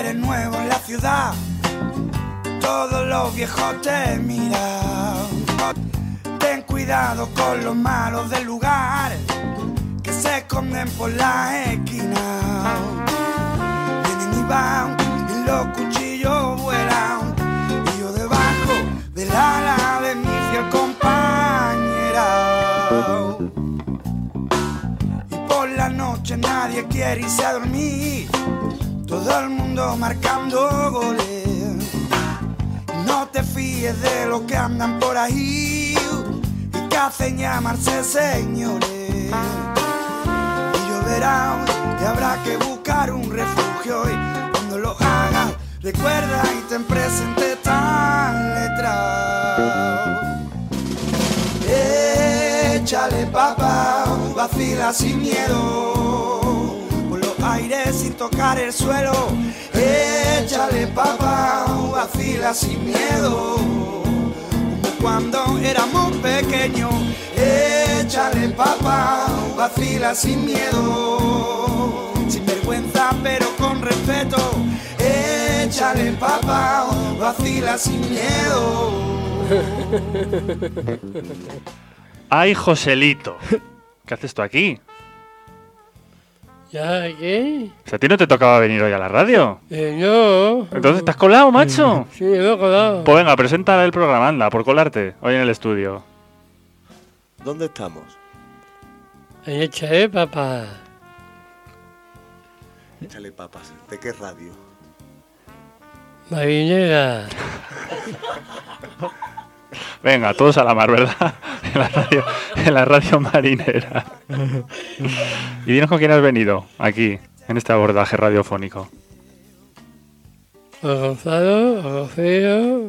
eres nuevo en la ciudad, todos los viejos te miran. Ten cuidado con los malos del lugar, que se esconden por las esquinas. Vienen y van y los cuchillos vuelan, y yo debajo del ala de mi fiel compañera. Y por la noche nadie quiere irse a dormir, todo el mundo marcando goles. No te fíes de los que andan por ahí y que hacen llamarse señores. Y lloverá y habrá que buscar un refugio, y cuando lo hagas recuerda y ten presente esta letra. Échale papá, vacila sin miedo, por los aires sin tocar el suelo. Échale papá, vacila sin miedo, como cuando éramos pequeños. Échale papá, vacila sin miedo, sin vergüenza pero con respeto. Échale papá, vacila sin miedo. ¡Ay, Joselito! ¿Qué haces tú aquí? ¿Ya qué? ¿A ti no te tocaba venir hoy a la radio? No. ¿Entonces te has colado, macho? Sí, me he colado. Pues venga, presenta el programa, anda, por colarte, hoy en el estudio. ¿Dónde estamos? En Échale papá. Échale papas. ¿De qué radio? Marinera. Venga, todos a la mar, ¿verdad? En la radio marinera. Y dinos con quién has venido aquí, en este abordaje radiofónico. Gonzalo, Rocío,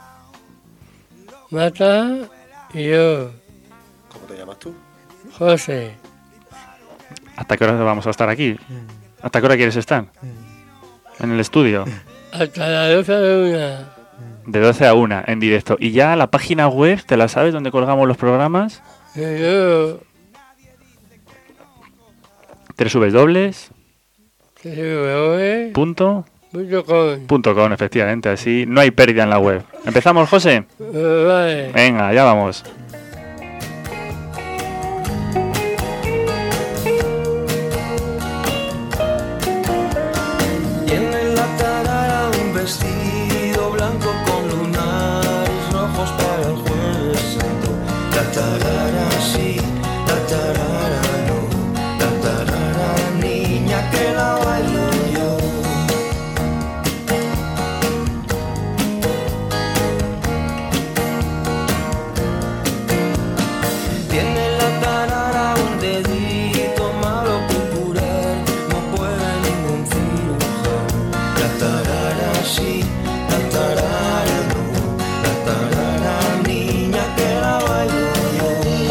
Mata y yo, ¿Cómo te llamas tú? José. ¿Hasta qué hora vamos a estar aquí? ¿Hasta qué hora quieres estar? En el estudio. Hasta la 12 de una. De 12 a 1, en directo. ¿Y ya la página web, te la sabes, donde colgamos los programas? Yo, www.com, efectivamente, así no hay pérdida en la web. ¿Empezamos, José? Vale. Venga, ya vamos. Tiene en la tarara un vestido blanco con lunares rojos para el jueves santo. La tarara sí, la tarara no, la tarara niña que la bailo yo. Tiene la tarara un dedito malo que curar no puede ningún cirujano. La tarara sí, la tarara no, la tarara niña que la bailo yo.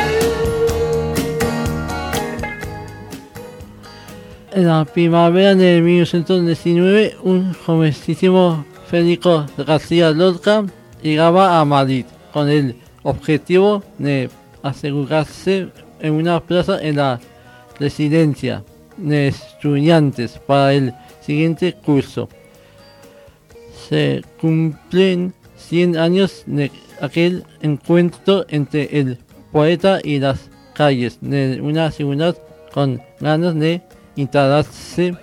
En la primavera de 1919, un jovencísimo Federico García Lorca llegaba a Madrid con el objetivo de asegurarse en una plaza en la residencia de estudiantes para el siguiente curso. Se cumplen 100 años de aquel encuentro entre el poeta y las calles de una ciudad con ganas de instalarse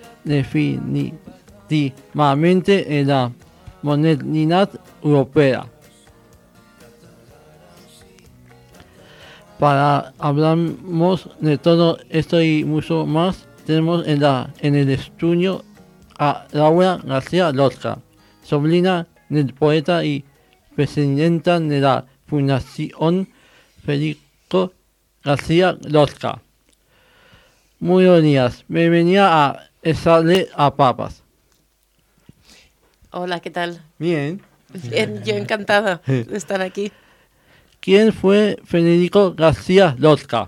definitivamente en la modernidad europea. Para hablamos de todo esto y mucho más, tenemos en el estudio a Laura García Lorca, sobrina del poeta y presidenta de la Fundación Federico García Lorca. Muy buenos días, bienvenida a Échale a Papas. Hola, ¿qué tal? Bien. Bien, yo encantada de estar aquí. ¿Quién fue Federico García Lorca?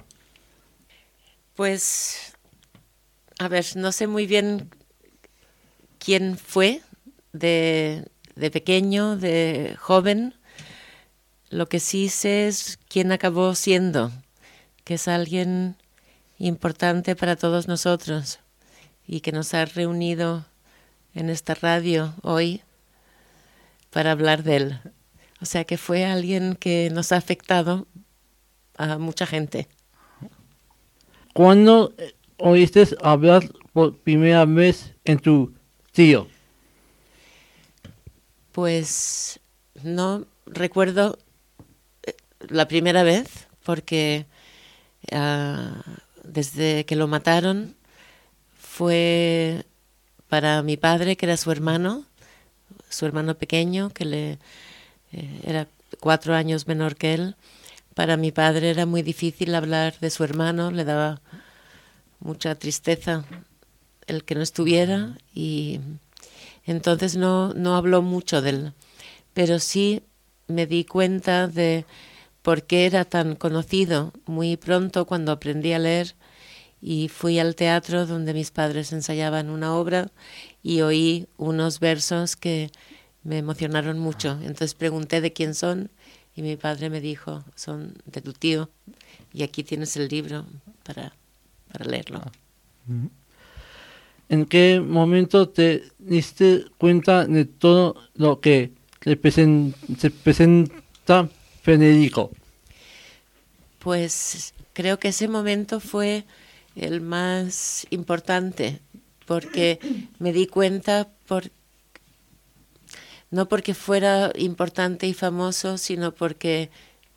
Pues, a ver, no sé muy bien quién fue de pequeño, de joven. Lo que sí sé es quién acabó siendo, que es alguien importante para todos nosotros y que nos ha reunido en esta radio hoy para hablar de él. O sea que fue alguien que nos ha afectado a mucha gente. ¿Cuándo oíste hablar por primera vez en tu tío? Pues no recuerdo la primera vez, porque desde que lo mataron fue para mi padre, que era su hermano pequeño, que era 4 años menor que él. Para mi padre era muy difícil hablar de su hermano, le daba mucha tristeza el que no estuviera, y entonces no habló mucho de él. Pero sí me di cuenta de por qué era tan conocido muy pronto, cuando aprendí a leer y fui al teatro donde mis padres ensayaban una obra y oí unos versos que me emocionaron mucho. Entonces pregunté de quién son y mi padre me dijo, son de tu tío, y aquí tienes el libro para leerlo. ¿En qué momento te diste cuenta de todo lo que se presenta Federico? Pues creo que ese momento fue el más importante, porque me di cuenta, no porque fuera importante y famoso, sino porque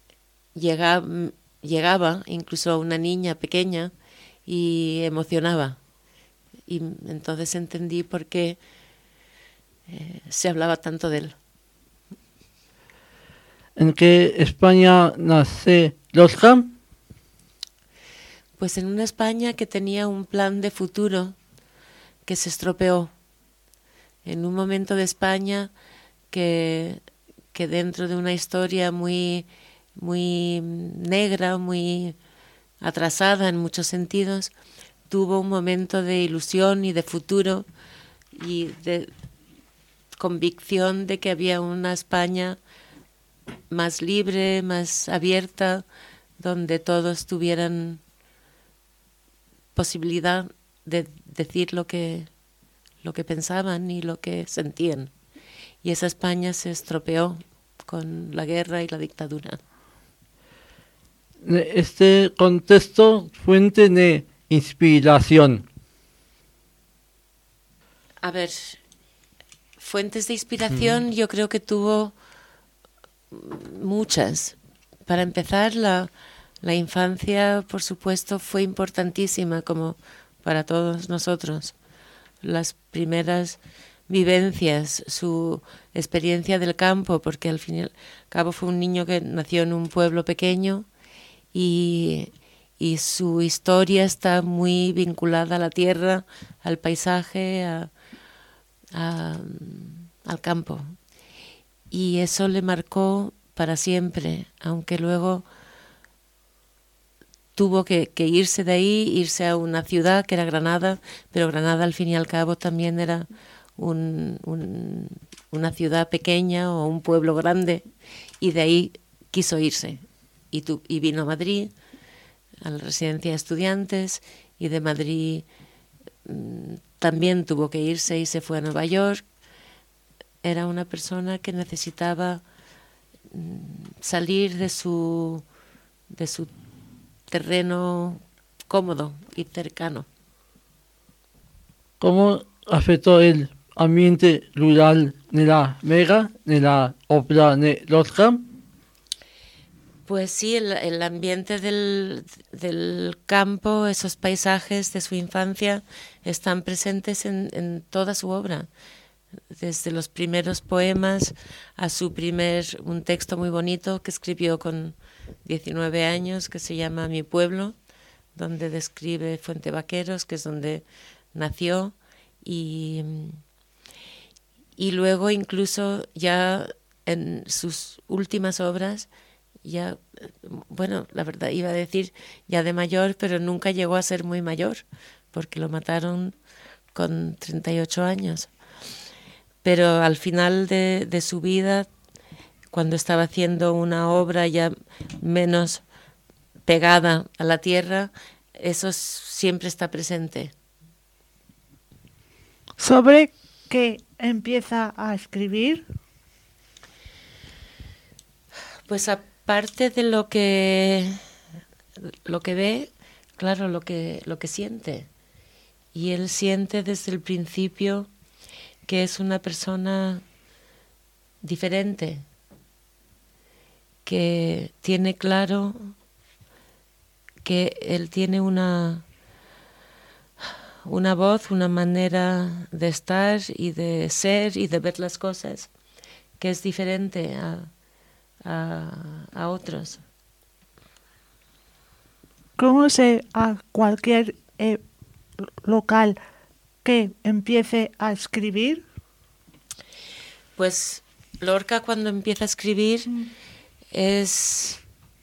llegaba incluso a una niña pequeña y emocionaba. Y entonces entendí por qué se hablaba tanto de él. ¿En qué España nace Lorca? Pues en una España que tenía un plan de futuro que se estropeó. En un momento de España que dentro de una historia muy, muy negra, muy atrasada en muchos sentidos, tuvo un momento de ilusión y de futuro y de convicción de que había una España más libre, más abierta, donde todos tuvieran posibilidad de decir lo que pensaban y lo que sentían. Y esa España se estropeó con la guerra y la dictadura. Este contexto, fuente de inspiración. A ver, fuentes de inspiración yo creo que tuvo muchas. Para empezar, la infancia, por supuesto, fue importantísima, como para todos nosotros. Las primeras vivencias, su experiencia del campo, porque al fin y al cabo fue un niño que nació en un pueblo pequeño y su historia está muy vinculada a la tierra, al paisaje, al campo. Y eso le marcó para siempre, aunque luego tuvo que irse de ahí, irse a una ciudad que era Granada, pero Granada al fin y al cabo también era una ciudad pequeña o un pueblo grande, y de ahí quiso irse. Y vino a Madrid, a la residencia de estudiantes, y de Madrid también tuvo que irse y se fue a Nueva York. Era una persona que necesitaba salir de su terreno cómodo y cercano. ¿Cómo afectó el ambiente rural de la Vega, de la obra de Lorca? Pues sí, el ambiente del campo, esos paisajes de su infancia están presentes en toda su obra. Desde los primeros poemas a un texto muy bonito que escribió con 19 años, que se llama Mi pueblo, donde describe Fuente Vaqueros, que es donde nació, y luego incluso ya en sus últimas obras, ya, bueno, la verdad iba a decir ya de mayor, pero nunca llegó a ser muy mayor, porque lo mataron con 38 años. Pero al final de su vida, cuando estaba haciendo una obra ya menos pegada a la tierra, eso siempre está presente. ¿Sobre que empieza a escribir? Pues aparte de lo que ve, claro, lo que siente. Y él siente desde el principio que es una persona diferente, que tiene claro que él tiene una voz, una manera de estar y de ser y de ver las cosas que es diferente a otros. ¿Conoce a cualquier local que empiece a escribir? Pues Lorca, cuando empieza a escribir, es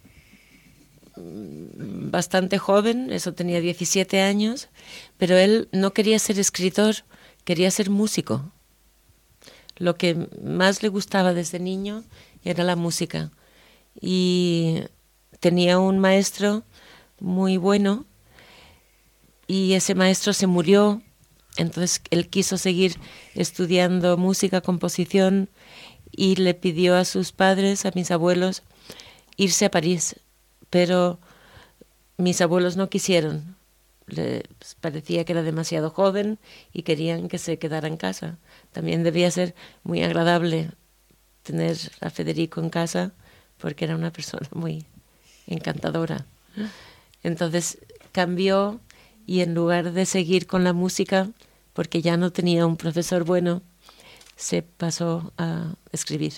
bastante joven, eso tenía 17 años, pero él no quería ser escritor, quería ser músico. Lo que más le gustaba desde niño era la música. Y tenía un maestro muy bueno y ese maestro se murió, entonces él quiso seguir estudiando música, composición, y le pidió a sus padres, a mis abuelos, irse a París, pero mis abuelos no quisieron. Les parecía que era demasiado joven y querían que se quedara en casa. También debía ser muy agradable tener a Federico en casa porque era una persona muy encantadora. Entonces cambió y en lugar de seguir con la música, porque ya no tenía un profesor bueno, se pasó a escribir.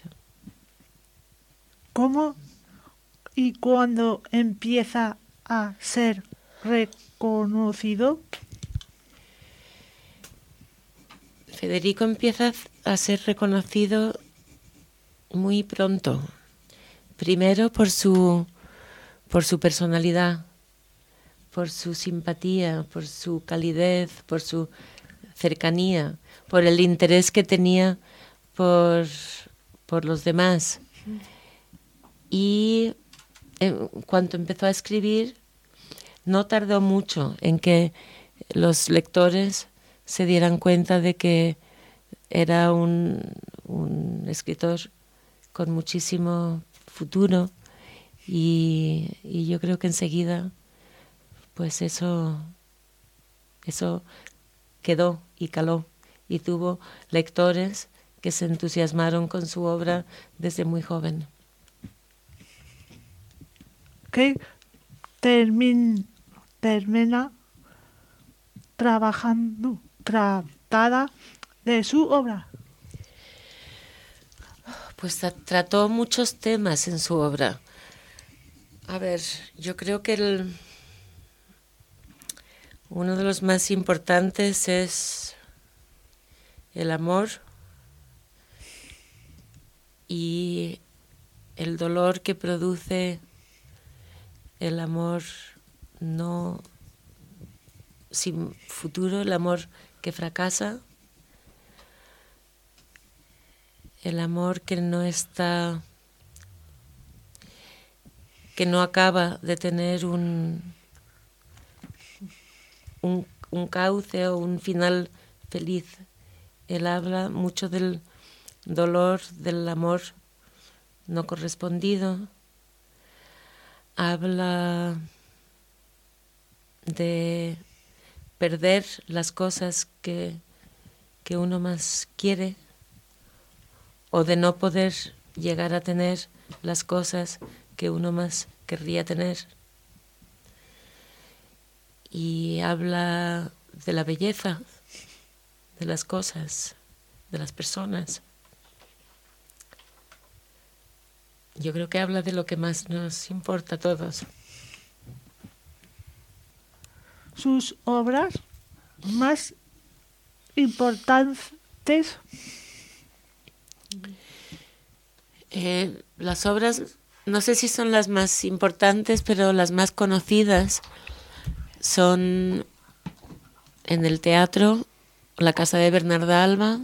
¿Cómo y cuándo empieza a ser reconocido? Federico empieza a ser reconocido muy pronto. Primero por su personalidad, por su simpatía, por su calidez, por su cercanía, por el interés que tenía por los demás. Y en cuanto empezó a escribir, no tardó mucho en que los lectores se dieran cuenta de que era un escritor con muchísimo futuro y yo creo que enseguida pues eso quedó y caló y tuvo lectores que se entusiasmaron con su obra desde muy joven. ¿Qué termina tratada de su obra? Pues trató muchos temas en su obra. A ver, yo creo que uno de los más importantes es el amor y el dolor que produce el amor no sin futuro, el amor que fracasa, el amor que no acaba de tener un cauce o un final feliz. Él habla mucho del dolor, del amor no correspondido. Habla de perder las cosas que uno más quiere o de no poder llegar a tener las cosas que uno más querría tener. Y habla de la belleza de las cosas, de las personas. Yo creo que habla de lo que más nos importa a todos. Sus obras más importantes. Las obras, no sé si son las más importantes, pero las más conocidas son en el teatro, La casa de Bernarda Alba,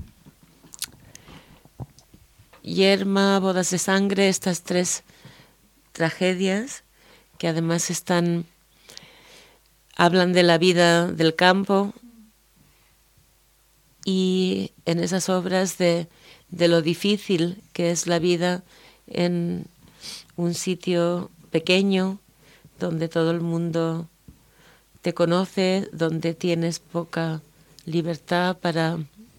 Yerma, Bodas de Sangre, estas tres tragedias que además hablan de la vida del campo y en esas obras de lo difícil que es la vida en un sitio pequeño donde todo el mundo te conoce, donde tienes poca libertad para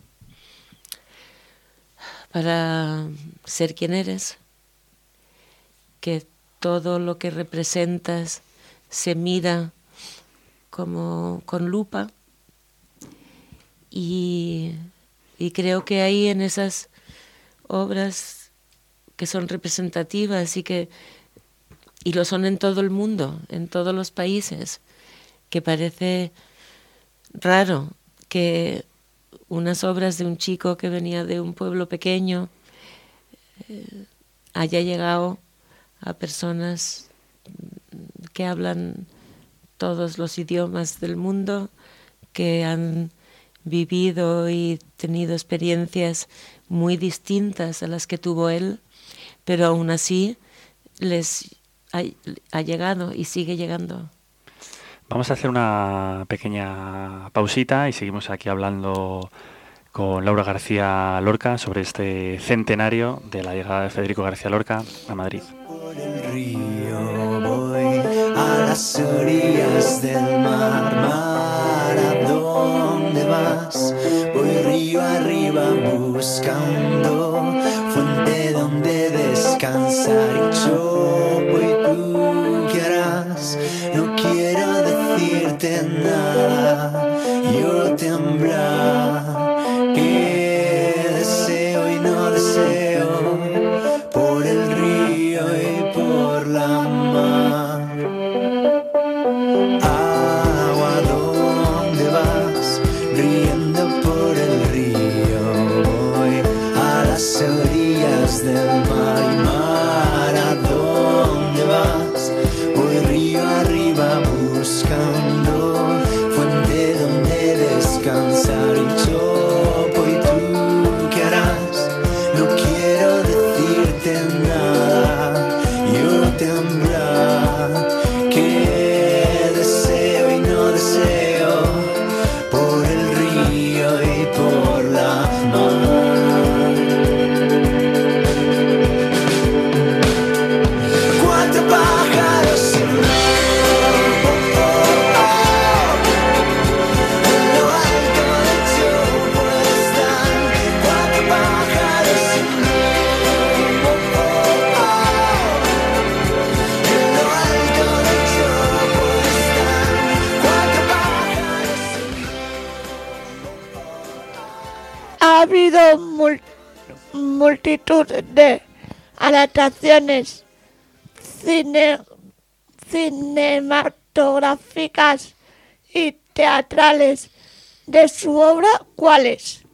ser quien eres, que todo lo que representas se mira como con lupa, y creo que ahí en esas obras que son representativas y lo son en todo el mundo, en todos los países, que parece raro que unas obras de un chico que venía de un pueblo pequeño haya llegado a personas que hablan todos los idiomas del mundo, que han vivido y tenido experiencias muy distintas a las que tuvo él, pero aún así les ha llegado y sigue llegando. Vamos a hacer una pequeña pausita y seguimos aquí hablando con Laura García Lorca sobre este centenario de la llegada de Federico García Lorca a Madrid. Por el río voy a las orillas del mar, mar, ¿a dónde vas? Voy río arriba buscando fuente donde descansar, y yo voy, ¿tú qué harás? No quiero decirte nada, yo temblar, que deseo y no deseo, por el río y por la mar. Agua, ¿dónde vas? Riendo por el río voy a las orillas del mar, y mar, ¿a dónde vas? Voy río arriba buscando fuente donde descansar, y yo voy, ¿tú qué harás? No quiero decirte nada, yo temblar, que deseo y no deseo, por el río y por la mar. Cuatro pájaros en lo alto del chorro están, cuatro pájaros en lo alto del chorro están, cuatro pájaros. Ha habido multitud de adaptaciones cinematográficas y teatrales de su obra. ¿Cuáles?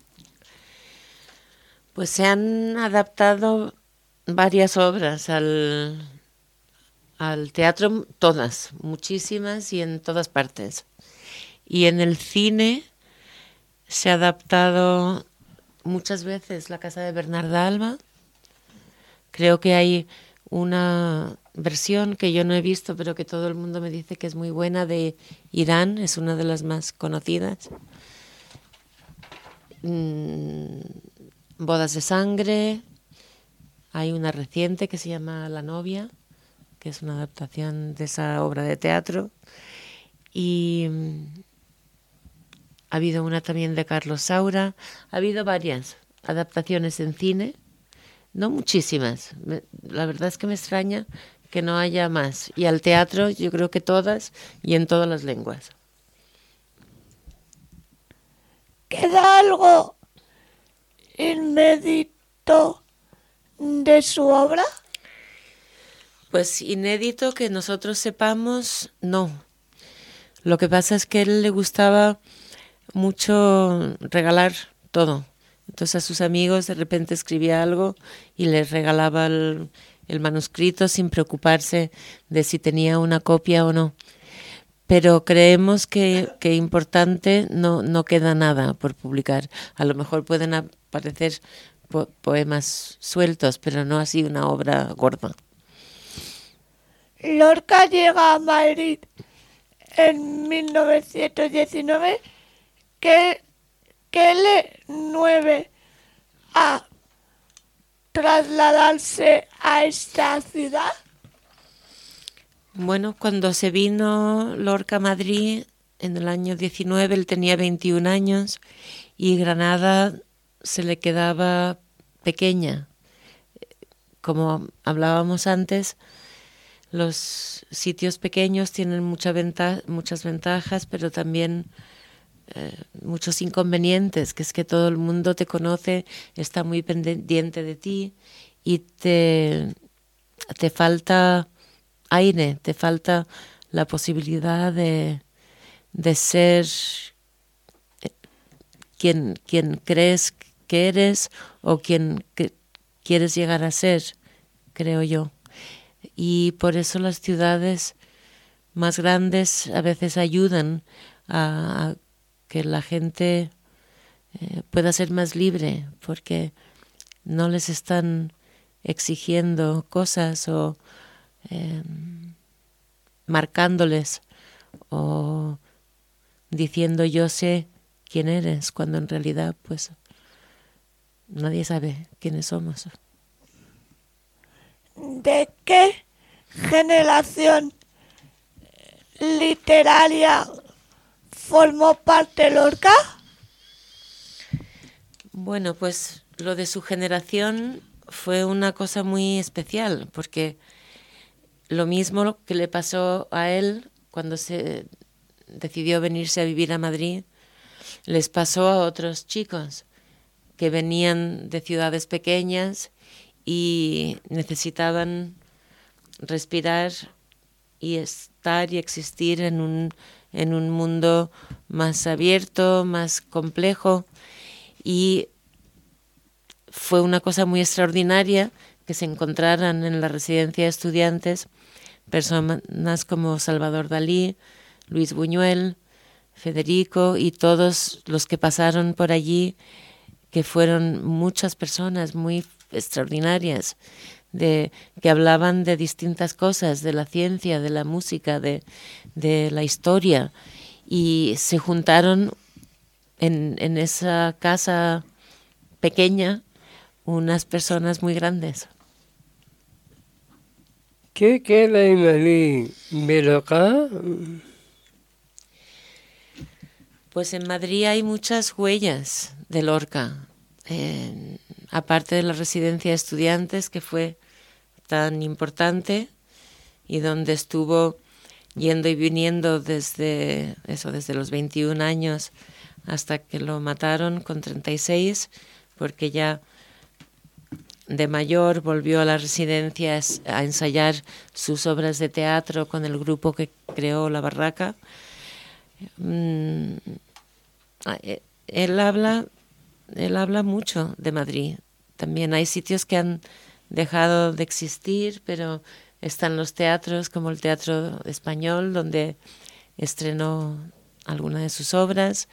Pues se han adaptado varias obras al teatro, todas, muchísimas y en todas partes. Y en el cine se ha adaptado muchas veces La casa de Bernarda Alba. Creo que hay una versión que yo no he visto, pero que todo el mundo me dice que es muy buena, de Irán, es una de las más conocidas. Bodas de sangre, hay una reciente que se llama La novia, que es una adaptación de esa obra de teatro, y ha habido una también de Carlos Saura, ha habido varias adaptaciones en cine, no muchísimas, la verdad es que me extraña que no haya más, y al teatro yo creo que todas y en todas las lenguas. ¿Queda algo inédito de su obra? Pues inédito que nosotros sepamos, no. Lo que pasa es que a él le gustaba mucho regalar todo. Entonces a sus amigos de repente escribía algo y les regalaba el manuscrito sin preocuparse de si tenía una copia o no. Pero creemos que importante no queda nada por publicar. A lo mejor pueden aparecer poemas sueltos, pero no así una obra gorda. Lorca llega a Madrid en 1919. ¿Qué ¿qué le mueve a trasladarse a esta ciudad? Bueno, cuando se vino Lorca a Madrid en el año 19, él tenía 21 años y Granada se le quedaba pequeña. Como hablábamos antes, los sitios pequeños tienen muchas ventajas, pero también muchos inconvenientes, que es que todo el mundo te conoce, está muy pendiente de ti y te falta aire, te falta la posibilidad de ser quien crees que eres o quien quieres llegar a ser, creo yo. Y por eso las ciudades más grandes a veces ayudan a que la gente pueda ser más libre, porque no les están exigiendo cosas o marcándoles o diciendo yo sé quién eres, cuando en realidad pues nadie sabe quiénes somos. ¿De qué generación literaria formó parte Lorca? Bueno, pues lo de su generación fue una cosa muy especial, porque lo mismo que le pasó a él cuando se decidió venirse a vivir a Madrid, les pasó a otros chicos que venían de ciudades pequeñas y necesitaban respirar y estar y existir en un mundo más abierto, más complejo, y fue una cosa muy extraordinaria que se encontraran en la residencia de estudiantes personas como Salvador Dalí, Luis Buñuel, Federico y todos los que pasaron por allí, que fueron muchas personas muy extraordinarias, que hablaban de distintas cosas, de la ciencia, de la música, de la historia, y se juntaron en esa casa pequeña unas personas muy grandes. ¿Qué queda en Madrid de Lorca? Pues en Madrid hay muchas huellas de Lorca, aparte de la residencia de estudiantes, que fue tan importante y donde estuvo yendo y viniendo desde los 21 años hasta que lo mataron con 36, porque ya de mayor volvió a la residencia a ensayar sus obras de teatro con el grupo que creó La Barraca. Él habla mucho de Madrid. También hay sitios que han dejado de existir, pero están los teatros como el Teatro Español, donde estrenó alguna de sus obras.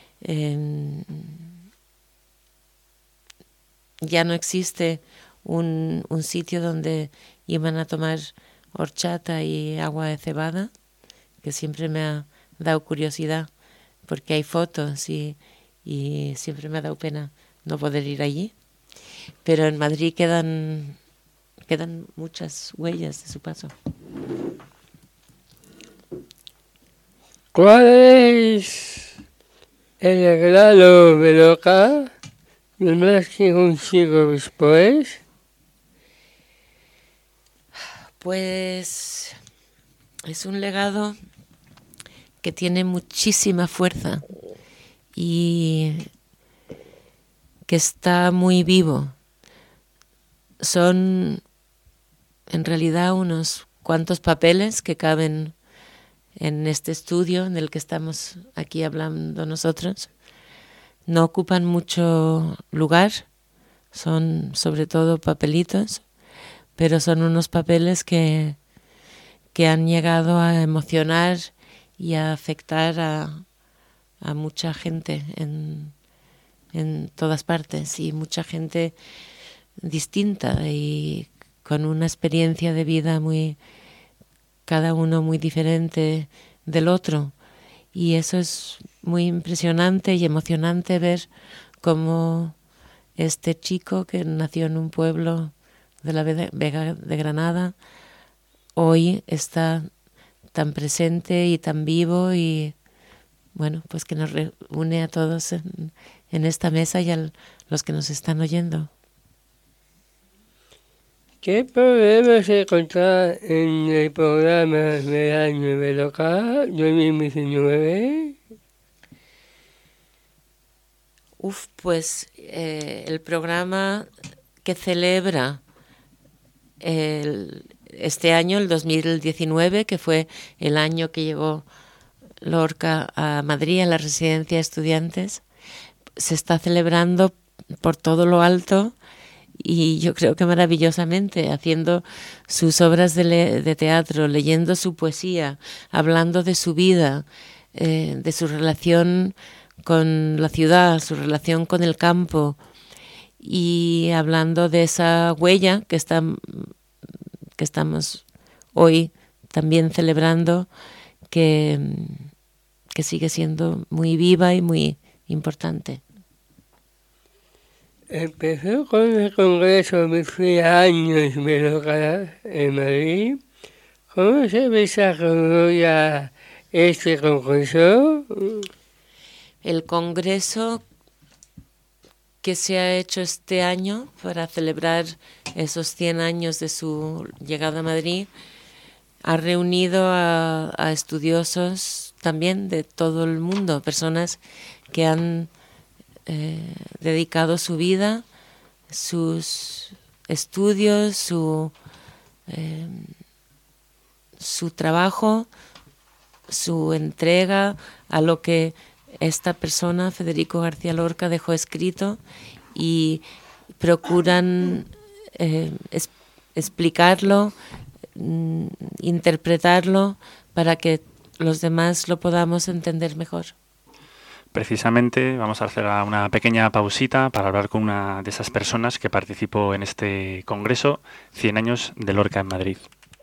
Ya no existe un sitio donde iban a tomar horchata y agua de cebada, que siempre me ha dado curiosidad, porque hay fotos y siempre me ha dado pena no poder ir allí. Pero en Madrid quedan muchas huellas de su paso. ¿Cuál es el grado de Lorca más que un siglo después? Pues es un legado que tiene muchísima fuerza y que está muy vivo. Son en realidad unos cuantos papeles que caben en este estudio en el que estamos aquí hablando nosotros. No ocupan mucho lugar, son sobre todo papelitos, pero son unos papeles que han llegado a emocionar y a afectar a mucha gente en todas partes, y mucha gente distinta y con una experiencia de vida cada uno muy diferente del otro, y eso es muy impresionante y emocionante ver cómo este chico que nació en un pueblo de la Vega de Granada hoy está tan presente y tan vivo y bueno, pues que nos reúne a todos en esta mesa y a los que nos están oyendo. ¿Qué problemas se encontraban en el programa del año de local 2019? Pues el programa que celebra este año, el 2019, que fue el año que llegó Lorca a Madrid, a la residencia de estudiantes, se está celebrando por todo lo alto y yo creo que maravillosamente, haciendo sus obras de teatro, leyendo su poesía, hablando de su vida, de su relación con la ciudad, su relación con el campo y hablando de esa huella que estamos hoy también celebrando, que sigue siendo muy viva y muy importante. Empezó con el Congreso de 100 años de local en Madrid. ¿Cómo se desarrolla este congreso? El congreso que se ha hecho este año para celebrar esos 100 años de su llegada a Madrid ha reunido a estudiosos también de todo el mundo, personas que han dedicado su vida, sus estudios, su trabajo, su entrega a lo que esta persona, Federico García Lorca, dejó escrito y procuran explicarlo, interpretarlo para que los demás lo podamos entender mejor. Precisamente vamos a hacer una pequeña pausita para hablar con una de esas personas que participó en este congreso 100 años de Lorca en Madrid.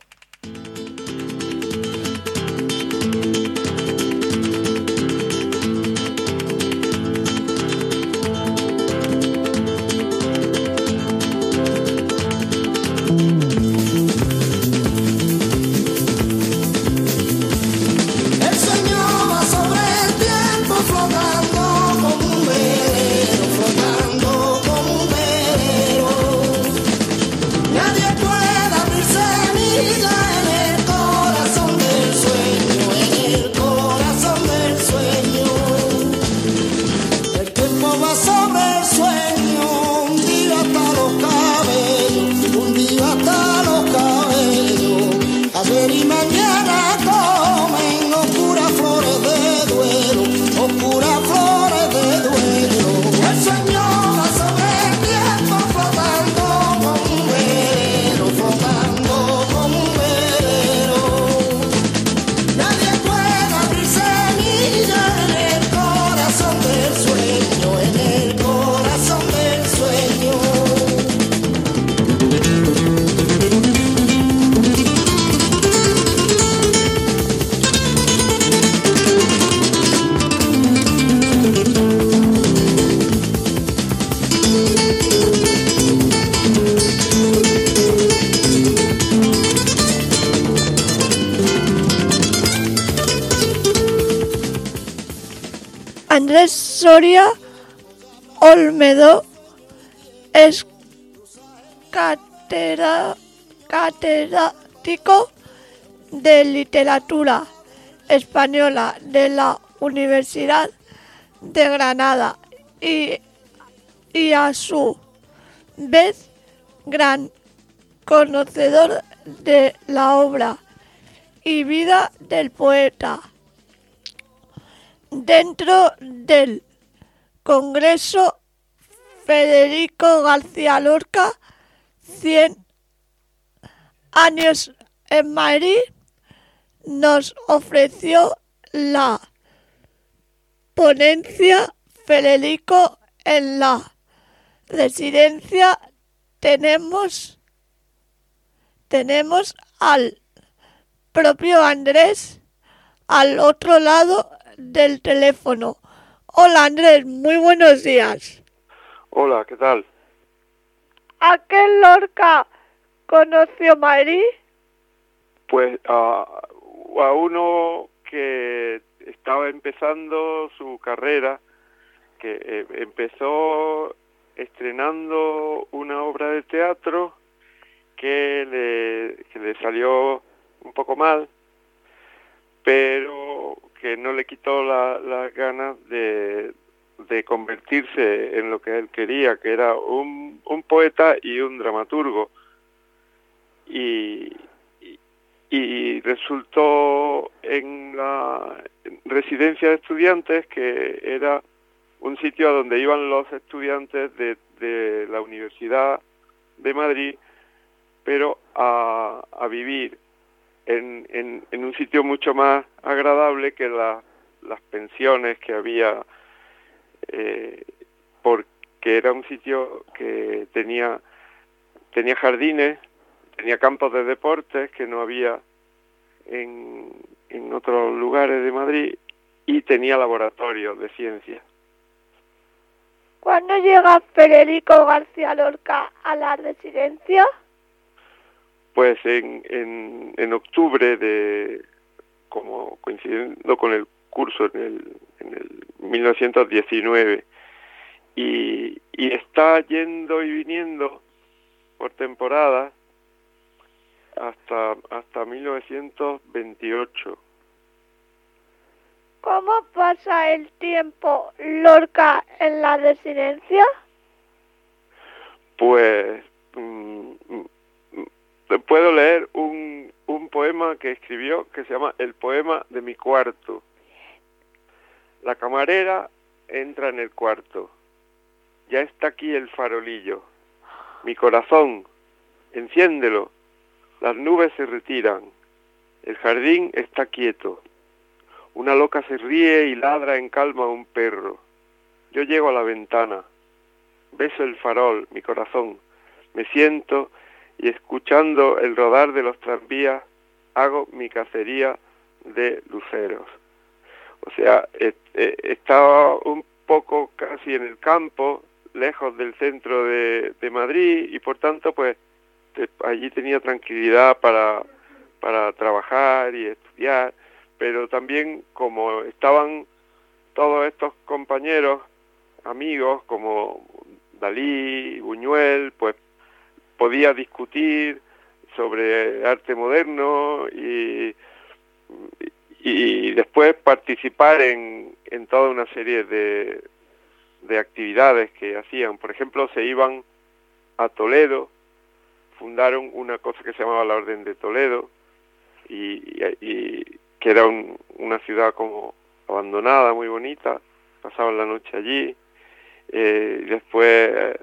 Andrés Soria Olmedo es catedrático de literatura española de la Universidad de Granada y a su vez gran conocedor de la obra y vida del poeta. Dentro del Congreso Federico García Lorca, 100 años en Madrid, nos ofreció la ponencia Federico en la residencia. Tenemos al propio Andrés al otro lado del teléfono. Hola Andrés, muy buenos días. Hola, ¿qué tal? ¿A qué Lorca conoció Mari? Pues a uno que estaba empezando su carrera, que empezó estrenando una obra de teatro que le salió un poco mal, pero que no le quitó las ganas de convertirse en lo que él quería, que era un poeta y un dramaturgo. Y resultó en la residencia de estudiantes, que era un sitio a donde iban los estudiantes de la Universidad de Madrid, pero a vivir en un sitio mucho más agradable que las pensiones que había, porque era un sitio que tenía jardines, tenía campos de deportes que no había en otros lugares de Madrid, y tenía laboratorios de ciencia. ¿Cuándo llega Federico García Lorca a la residencia? Pues en octubre, como coincidiendo con el curso en el 1919, y está yendo y viniendo por temporadas hasta 1928. ¿Cómo pasa el tiempo Lorca en la residencia? Pues puedo leer un poema que escribió, que se llama El poema de mi cuarto. La camarera entra en el cuarto. Ya está aquí el farolillo. Mi corazón, enciéndelo. Las nubes se retiran. El jardín está quieto. Una loca se ríe y ladra en calma a un perro. Yo llego a la ventana. Beso el farol, mi corazón. Me siento y, escuchando el rodar de los tranvías, hago mi cacería de luceros. O sea, estaba un poco casi en el campo, lejos del centro de Madrid, y por tanto, pues, allí tenía tranquilidad para trabajar y estudiar, pero también, como estaban todos estos compañeros, amigos, como Dalí, Buñuel, pues podía discutir sobre arte moderno y después participar en toda una serie de actividades que hacían. Por ejemplo, se iban a Toledo, fundaron una cosa que se llamaba la Orden de Toledo, y que era una ciudad como abandonada, muy bonita. Pasaban la noche allí. Después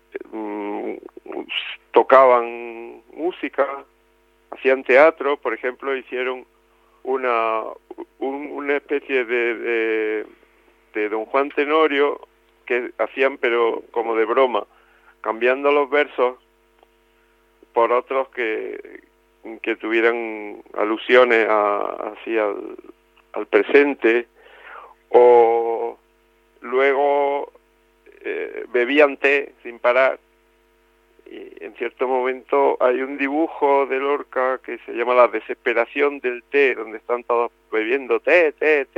tocaban música, hacían teatro. Por ejemplo, hicieron una especie de Don Juan Tenorio, que hacían, pero como de broma, cambiando los versos por otros que tuvieran alusiones así al presente. O luego bebían té sin parar, y en cierto momento hay un dibujo de Lorca que se llama La desesperación del té, donde están todos bebiendo té.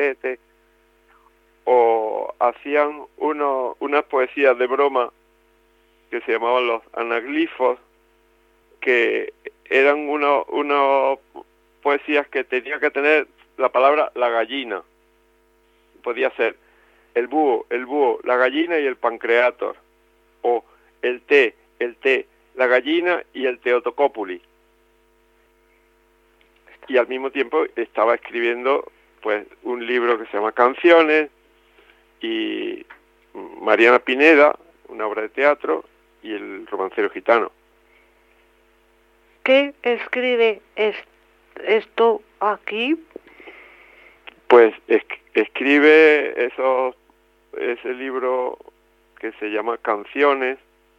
O hacían unas poesías de broma que se llamaban los anaglifos, que eran unas poesías que tenía que tener la palabra la gallina. Podía ser el búho, la gallina y el pancreator, o el té, la gallina y el teotocópuli. Y al mismo tiempo estaba escribiendo, pues, un libro que se llama Canciones, y Mariana Pineda, una obra de teatro, y El romancero gitano. ¿Qué escribe esto aquí? Pues escribe ese libro que se llama Canciones,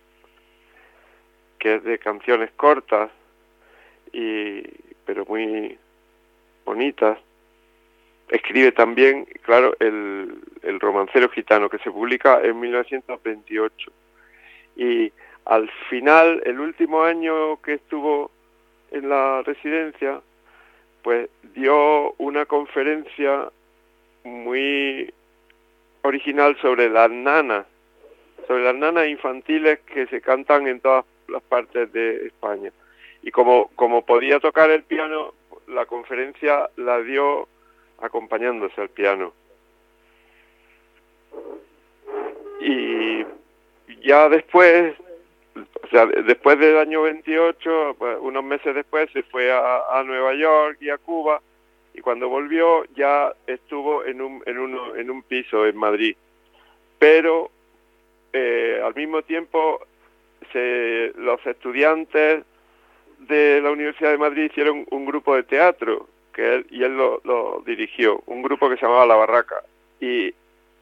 que es de canciones cortas, pero muy bonitas, escribe también, claro, el romancero gitano, que se publica en 1928. Y al final, el último año que estuvo en la residencia, pues dio una conferencia muy original sobre las nanas infantiles que se cantan en todas las partes de España. Y como podía tocar el piano, la conferencia la dio acompañándose al piano. Y ya después, o sea, después del año 28, pues, unos meses después se fue a Nueva York y a Cuba, y cuando volvió ya estuvo en un piso en Madrid. Pero al mismo tiempo los estudiantes de la Universidad de Madrid hicieron un grupo de teatro que él lo dirigió, un grupo que se llamaba La Barraca, y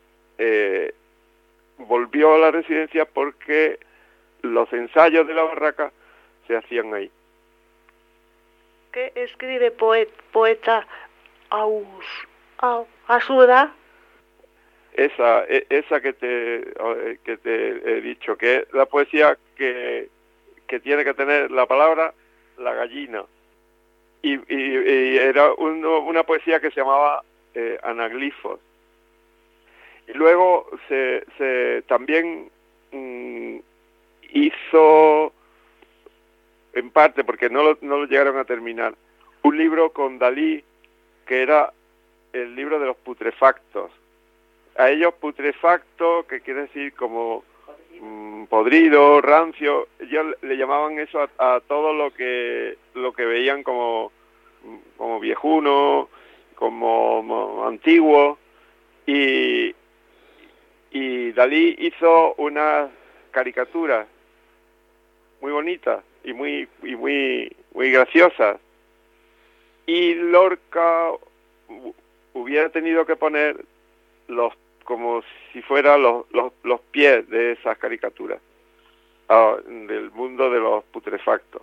volvió a la residencia porque los ensayos de La Barraca se hacían ahí. ¿Qué escribe poeta Asuda? Esa que te he dicho, que es la poesía que tiene que tener la palabra la gallina, y era una poesía que se llamaba Anaglifos. Y luego se también hizo, en parte porque no lo llegaron a terminar, un libro con Dalí que era el libro de los putrefactos. A ellos putrefacto, que quiere decir como podrido, rancio, ellos le llamaban eso a todo lo que veían como viejuno, como antiguo, y Dalí hizo unas caricaturas muy bonitas y muy graciosas, y Lorca hubiera tenido que poner como si fueran los pies de esas caricaturas del mundo de los putrefactos.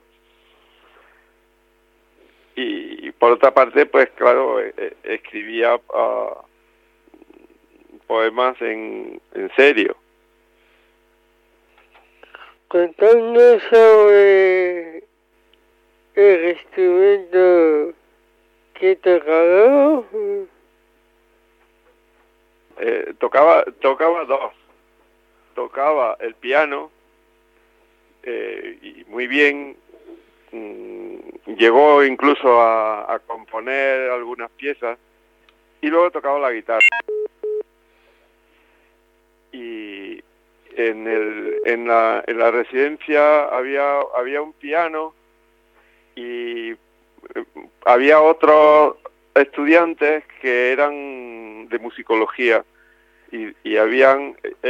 Y por otra parte, pues claro, escribía poemas en serio. Contando sobre el instrumento que tocaba. Tocaba dos. Tocaba el piano, y muy bien. Llegó incluso a componer algunas piezas, y luego tocaba la guitarra. Y en la residencia había un piano, y había otros estudiantes que eran de musicología, y había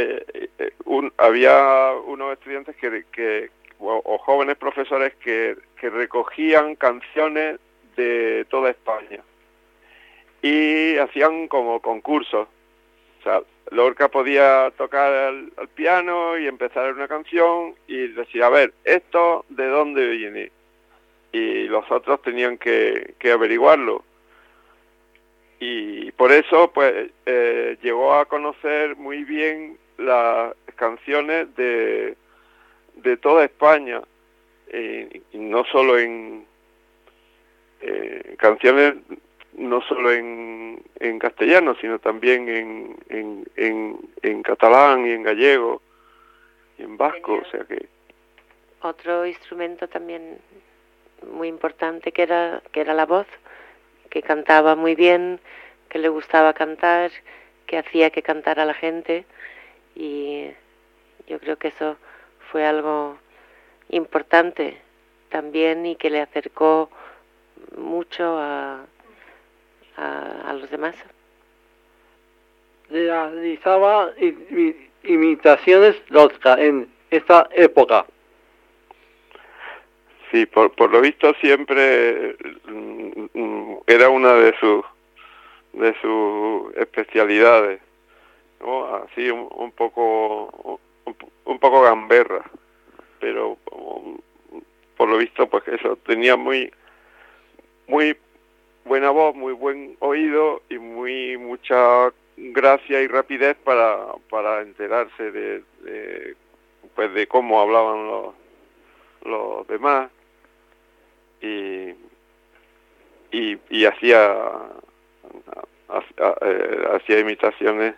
unos estudiantes o jóvenes profesores que recogían canciones de toda España y hacían como concursos. O sea, Lorca podía tocar al piano y empezar una canción y decir, a ver, ¿esto de dónde viene? Y los otros tenían que averiguarlo. Y por eso, pues, llegó a conocer muy bien las canciones de toda España, y no solo en canciones, no solo en castellano, sino también en catalán y en gallego y en vasco. O sea que otro instrumento también muy importante que era la voz, que cantaba muy bien, que le gustaba cantar, que hacía que cantara la gente, y yo creo que eso fue algo importante también y que le acercó mucho a los demás. Realizaba imitaciones Lorca en esta época. sí, por lo visto siempre era una de sus especialidades, ¿no? Así un poco gamberra, pero por lo visto pues eso, tenía muy buena voz, muy buen oído y mucha gracia y rapidez para enterarse de cómo hablaban los demás y hacía imitaciones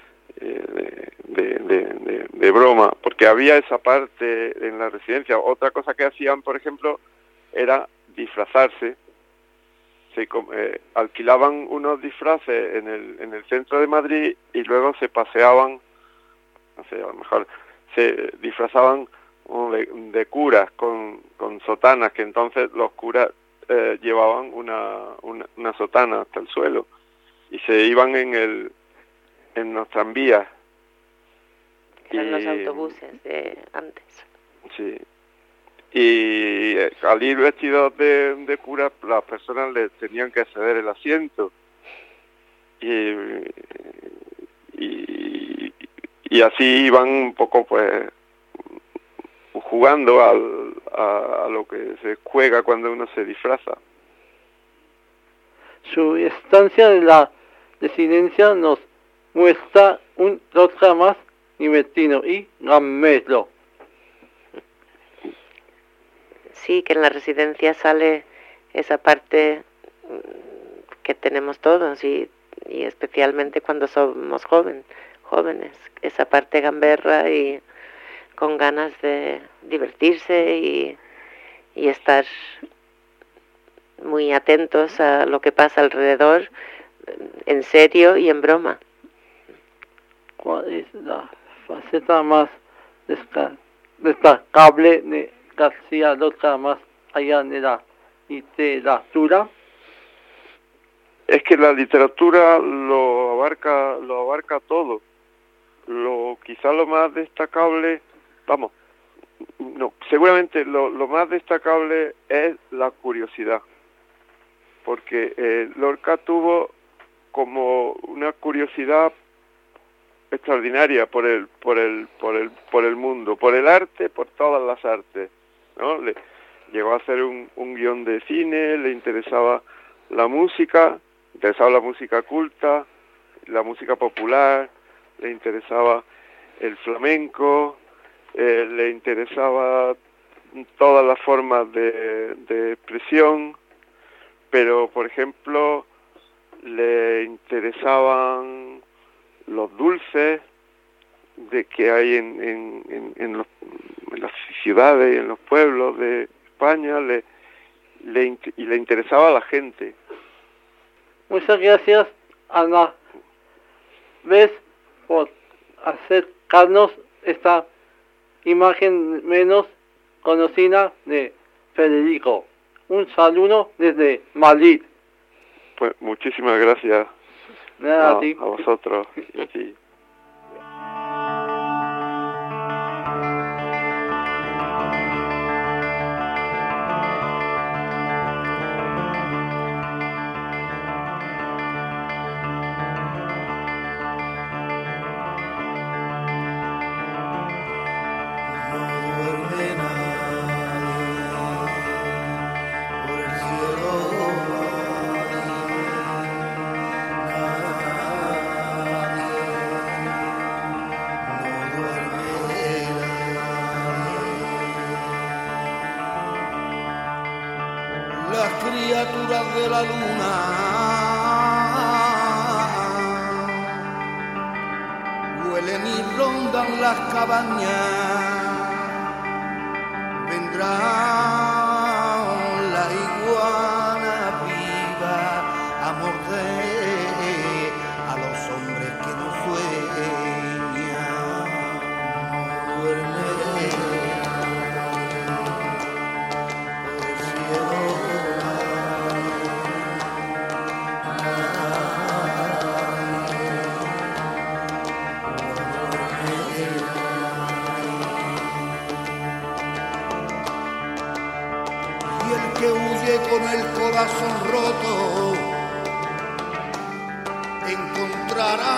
de broma, porque había esa parte en la residencia. Otra cosa que hacían, por ejemplo, era disfrazarse. Alquilaban unos disfraces en el centro de Madrid y luego se paseaban, no sé, a lo mejor se disfrazaban de curas con sotanas, que entonces los curas llevaban una sotana hasta el suelo y se iban en los tranvías. En los autobuses de antes. Sí. Y al ir vestidos de cura, las personas les tenían que ceder el asiento. Y así iban un poco, pues, jugando a lo que se juega cuando uno se disfraza. Su estancia en la residencia nos muestra un Lorca más divertido y gamberro. Sí, que en la residencia sale esa parte que tenemos todos y especialmente cuando somos jóvenes, esa parte gamberra y con ganas de divertirse y estar muy atentos a lo que pasa alrededor, en serio y en broma. ¿Cuál es la faceta más destacable de García Lorca más allá de la literatura? Es que la literatura lo abarca todo. Quizá lo más destacable, seguramente lo más destacable es la curiosidad, porque Lorca tuvo como una curiosidad extraordinaria por el mundo, por el arte, por todas las artes, ¿no? Llegó a hacer un guión de cine, le interesaba la música culta, la música popular, le interesaba el flamenco, le interesaba todas las formas de expresión, pero por ejemplo le interesaban los dulces que hay en las ciudades y en los pueblos de España, y le interesaba a la gente. Muchas gracias, Ana, por acercarnos esta imagen menos conocida de Federico. Un saludo desde Madrid. Pues muchísimas gracias a vosotros y a ti. Criaturas de la luna huelen y rondan las cabañas, vendrá la iguana viva a morder a los hombres que no sueñan, no duermen. Con el corazón roto encontrará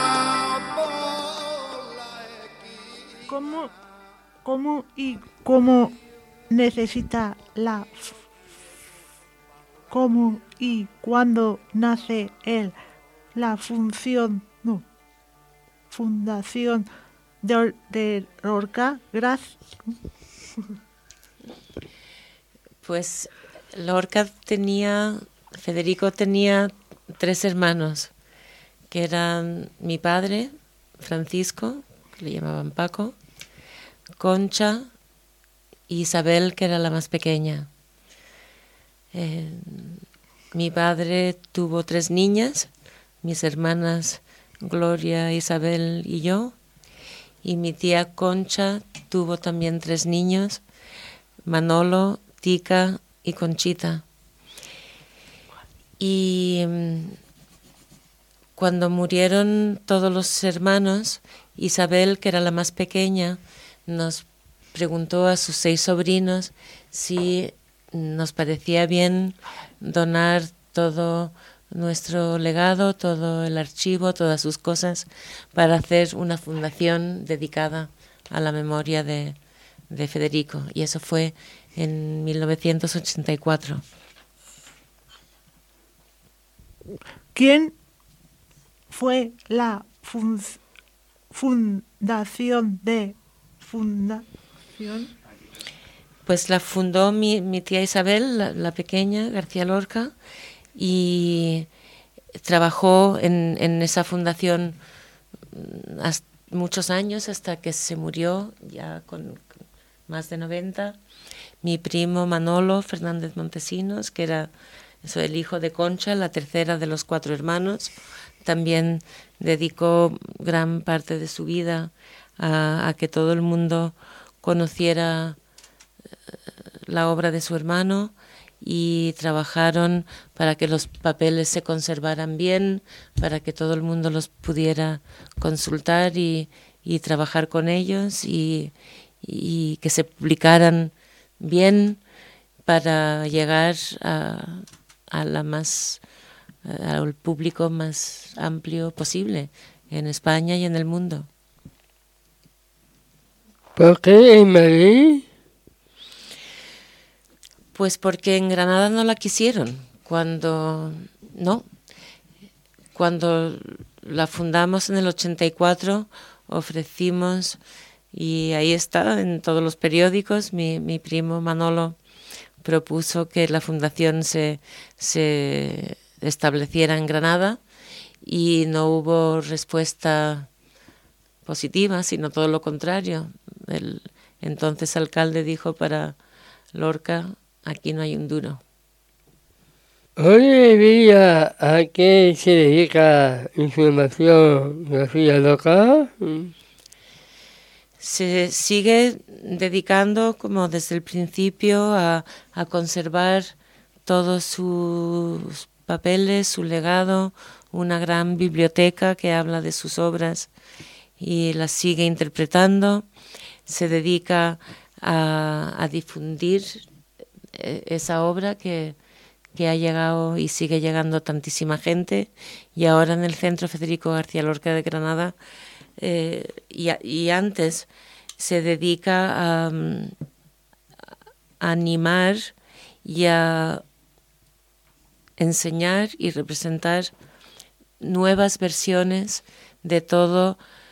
por la esquina. ¿Cómo necesita cómo y cuándo nace la fundación de Lorca. Gracias. Pues Federico tenía 3 hermanos, que eran mi padre, Francisco, que le llamaban Paco, Concha y Isabel, que era la más pequeña. Mi padre tuvo 3 niñas, mis hermanas Gloria, Isabel y yo, y mi tía Concha tuvo también 3 niños, Manolo, Tica y Conchita. Y cuando murieron todos los hermanos, Isabel, que era la más pequeña, nos preguntó a sus 6 sobrinos si nos parecía bien donar todo nuestro legado, todo el archivo, todas sus cosas, para hacer una fundación dedicada a la memoria de Federico. Y eso fue en 1984. ¿Quién fue la fundación de fundación? Pues la fundó mi tía Isabel, la pequeña, García Lorca, y trabajó en esa fundación muchos años hasta que se murió, ya con más de 90. Mi primo Manolo Fernández Montesinos, que era el hijo de Concha, la tercera de los 4 hermanos, también dedicó gran parte de su vida a que todo el mundo conociera la obra de su hermano, y trabajaron para que los papeles se conservaran bien, para que todo el mundo los pudiera consultar y trabajar con ellos y que se publicaran bien para llegar al público más amplio posible en España y en el mundo. ¿Por qué en Madrid? Pues porque en Granada no la quisieron. Cuando la fundamos en el 84, ofrecimos, y ahí está en todos los periódicos, mi primo Manolo propuso que la fundación se estableciera en Granada, y no hubo respuesta positiva, sino todo lo contrario. El entonces alcalde dijo para Lorca: aquí no hay un duro. Hoy en día, ¿a qué se dedica Fundación García Lorca? Se sigue dedicando, como desde el principio, a conservar todos sus papeles, su legado, una gran biblioteca que habla de sus obras y las sigue interpretando. Se dedica a difundir esa obra que ha llegado y sigue llegando a tantísima gente, y ahora en el Centro Federico García Lorca de Granada, y antes se dedica a animar y a enseñar y representar nuevas versiones de todo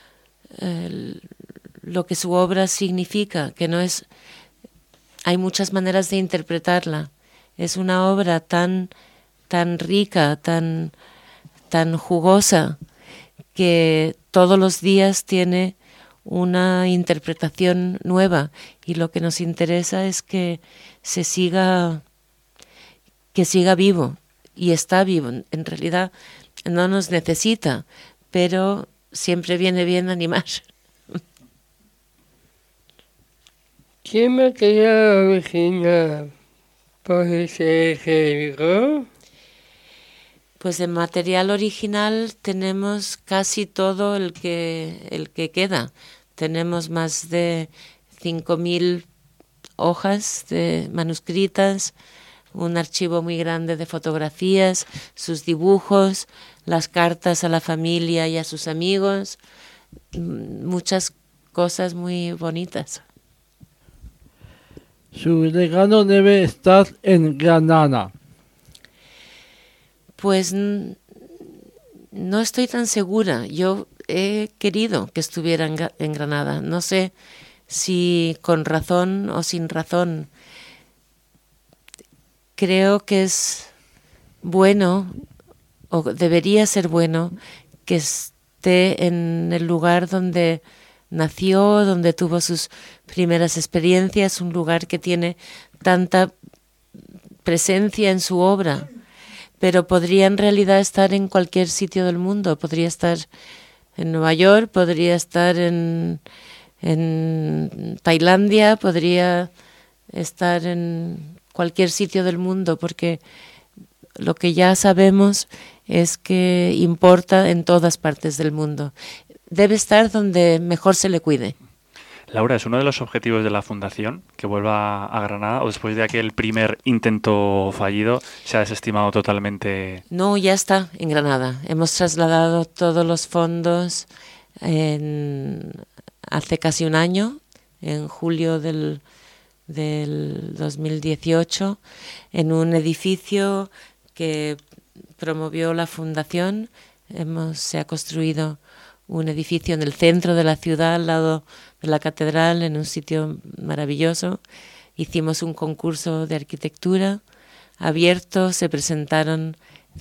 lo que su obra significa, que no es... Hay muchas maneras de interpretarla. Es una obra tan rica, tan jugosa, que todos los días tiene una interpretación nueva, y lo que nos interesa es que siga vivo, y está vivo. En realidad no nos necesita, pero siempre viene bien animar. ¿Qué material original puede ser Federico? Pues de material original tenemos casi todo el que queda. Tenemos más de 5.000 hojas de manuscritas, un archivo muy grande de fotografías, sus dibujos, las cartas a la familia y a sus amigos, muchas cosas muy bonitas. Su legado debe estar en Granada. Pues no estoy tan segura. Yo he querido que estuviera en Granada. No sé si con razón o sin razón. Creo que es bueno, o debería ser bueno, que esté en el lugar donde nació, donde tuvo sus primeras experiencias, un lugar que tiene tanta presencia en su obra, pero podría en realidad estar en cualquier sitio del mundo. Podría estar en Nueva York, podría estar en Tailandia, podría estar en cualquier sitio del mundo, porque lo que ya sabemos es que importa en todas partes del mundo. Debe estar donde mejor se le cuide. Laura, ¿es uno de los objetivos de la Fundación que vuelva a Granada o después de aquel primer intento fallido se ha desestimado totalmente? No, ya está en Granada. Hemos trasladado todos los fondos hace casi un año, en julio del 2018, en un edificio que promovió la Fundación. Se ha construido un edificio en el centro de la ciudad, al lado de la catedral, en un sitio maravilloso. Hicimos un concurso de arquitectura abierto, se presentaron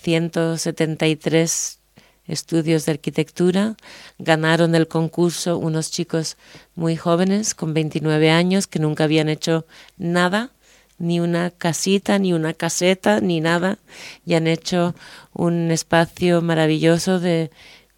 173 estudios de arquitectura, ganaron el concurso unos chicos muy jóvenes, con 29 años, que nunca habían hecho nada, ni una casita, ni una caseta, ni nada, y han hecho un espacio maravilloso de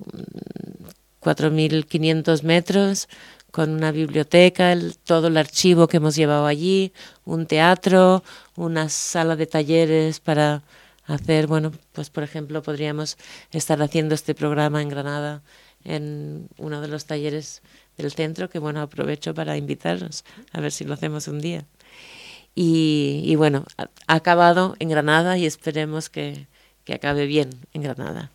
4.500 metros, con una biblioteca, todo el archivo que hemos llevado allí, un teatro, una sala de talleres para hacer, bueno, pues por ejemplo podríamos estar haciendo este programa en Granada en uno de los talleres del centro, que bueno, aprovecho para invitarnos, a ver si lo hacemos un día. Y bueno, ha acabado en Granada y esperemos que acabe bien en Granada.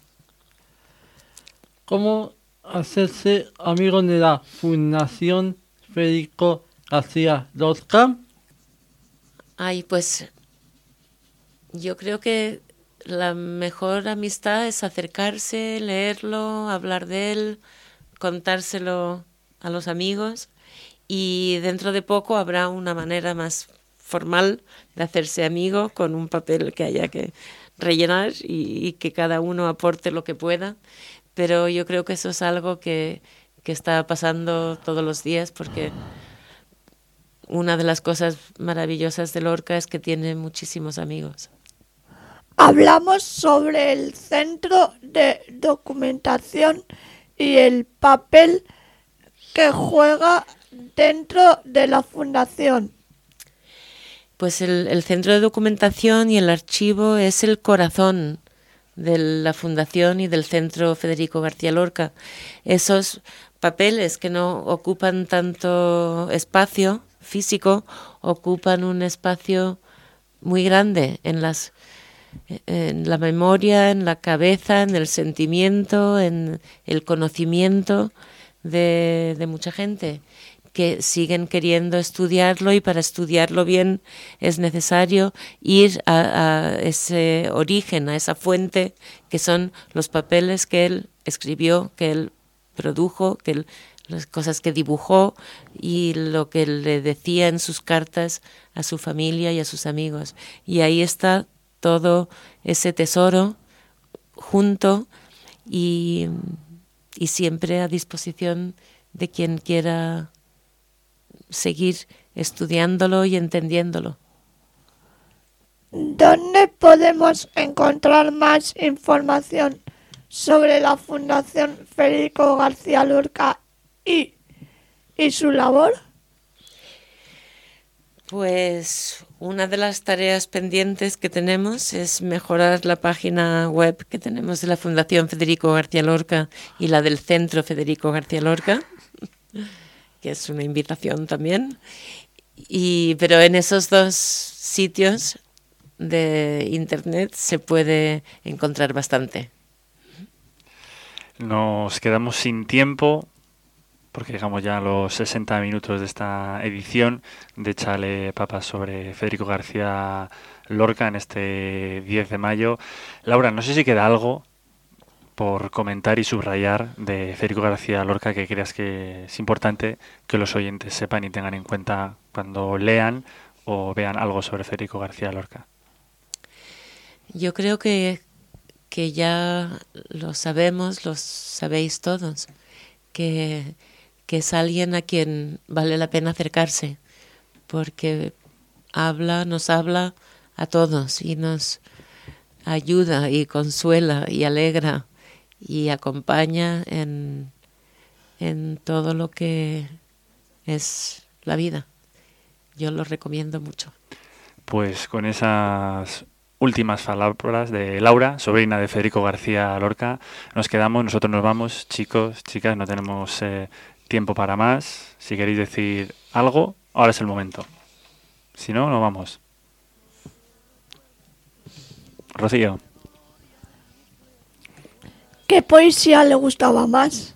¿Cómo hacerse amigo de la Fundación Federico García Lorca? Ay, pues yo creo que la mejor amistad es acercarse, leerlo, hablar de él, contárselo a los amigos, y dentro de poco habrá una manera más formal de hacerse amigo, con un papel que haya que rellenar y que cada uno aporte lo que pueda. Pero yo creo que eso es algo que está pasando todos los días, porque una de las cosas maravillosas de Lorca es que tiene muchísimos amigos. Hablamos sobre el centro de documentación y el papel que juega dentro de la fundación. Pues el centro de documentación y el archivo es el corazón de la Fundación y del Centro Federico García Lorca. Esos papeles que no ocupan tanto espacio físico, ocupan un espacio muy grande en la memoria, en la cabeza, en el sentimiento, en el conocimiento de mucha gente, que siguen queriendo estudiarlo, y para estudiarlo bien es necesario ir a ese origen, a esa fuente, que son los papeles que él escribió, que él produjo, las cosas que dibujó y lo que le decía en sus cartas a su familia y a sus amigos. Y ahí está todo ese tesoro junto y siempre a disposición de quien quiera seguir estudiándolo y entendiéndolo. ¿Dónde podemos encontrar más información sobre la Fundación Federico García Lorca y su labor? Pues una de las tareas pendientes que tenemos es mejorar la página web que tenemos de la Fundación Federico García Lorca y la del Centro Federico García Lorca, que es una invitación también. Pero en esos dos sitios de internet se puede encontrar bastante. Nos quedamos sin tiempo, porque llegamos ya a los 60 minutos de esta edición de Échale Papas sobre Federico García Lorca en este 10 de mayo. Laura, no sé si queda algo por comentar y subrayar de Federico García Lorca que creas que es importante que los oyentes sepan y tengan en cuenta cuando lean o vean algo sobre Federico García Lorca. Yo creo que ya lo sabemos, lo sabéis todos, que es alguien a quien vale la pena acercarse, porque nos habla a todos y nos ayuda y consuela y alegra y acompaña en todo lo que es la vida. Yo lo recomiendo mucho. Pues con esas últimas palabras de Laura, sobrina de Federico García Lorca, nos quedamos, nosotros nos vamos, chicos, chicas, no tenemos tiempo para más. Si queréis decir algo, ahora es el momento. Si no, nos vamos. Rocío. ¿Qué poesía le gustaba más?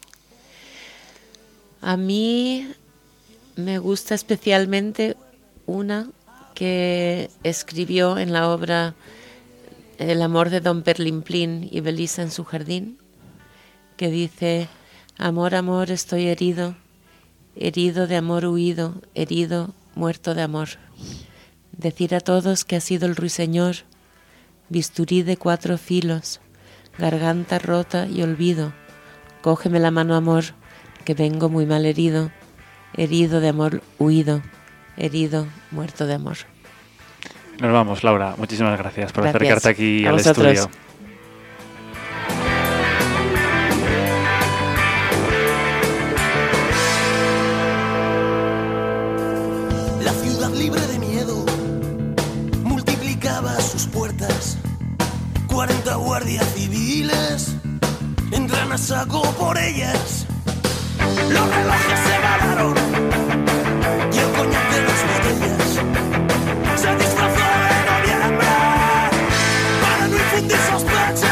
A mí me gusta especialmente una que escribió en la obra El amor de Don Perlimplín y Belisa en su jardín, que dice: amor, amor, estoy herido, herido de amor huido, herido, muerto de amor. Decir a todos que ha sido el ruiseñor, bisturí de 4 filos, garganta rota y olvido. Cógeme la mano, amor, que vengo muy mal herido, herido de amor huido, herido, muerto de amor. Nos vamos, Laura. Muchísimas gracias por Gracias. acercarte aquí A al vosotros. estudio. La ciudad libre de miedo multiplicaba sus puertas. 40 guardias civiles entran a saco por ellas. Los relojes se pararon y el coñac de las botellas se disfrazó de noviembre para no infundir sospechas.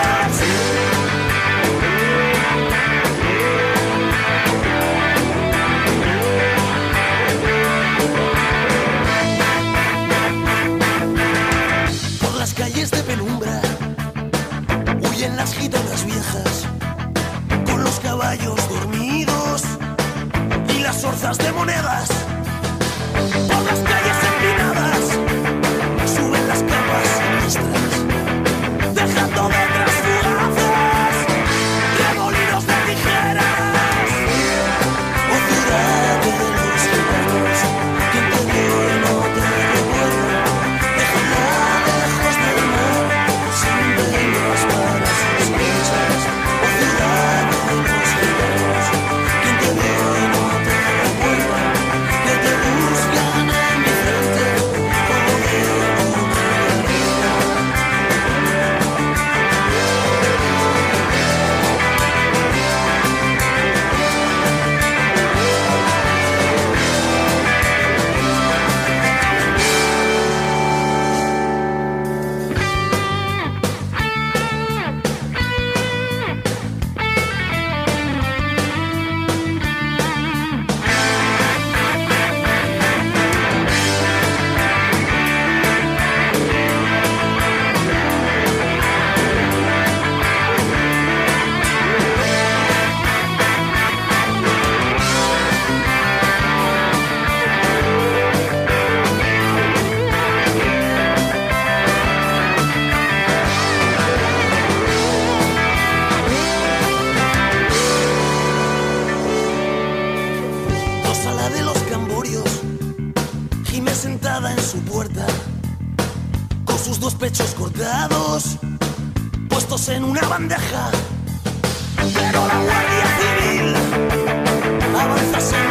Por las calles de penumbra huyen las gitanas viejas con los caballos dormidos y las orzas de monedas. Por las calles empinadas suben las capas siniestras, dejando detrás fugaces remolinos de tijeras. Oh ciudad de los gitanos, quien te dio y no te recuerda, déjala lejos del mar, sin velas para sospechas. Oh ciudad de los gitanos, quien te dio y no te recuerda, que te buscan en mi frente como de una herida. Rosala de los Camborios gime sentada en su puerta, con sus 2 pechos cortados puestos en una bandeja. Pero la Guardia Civil avanza sobre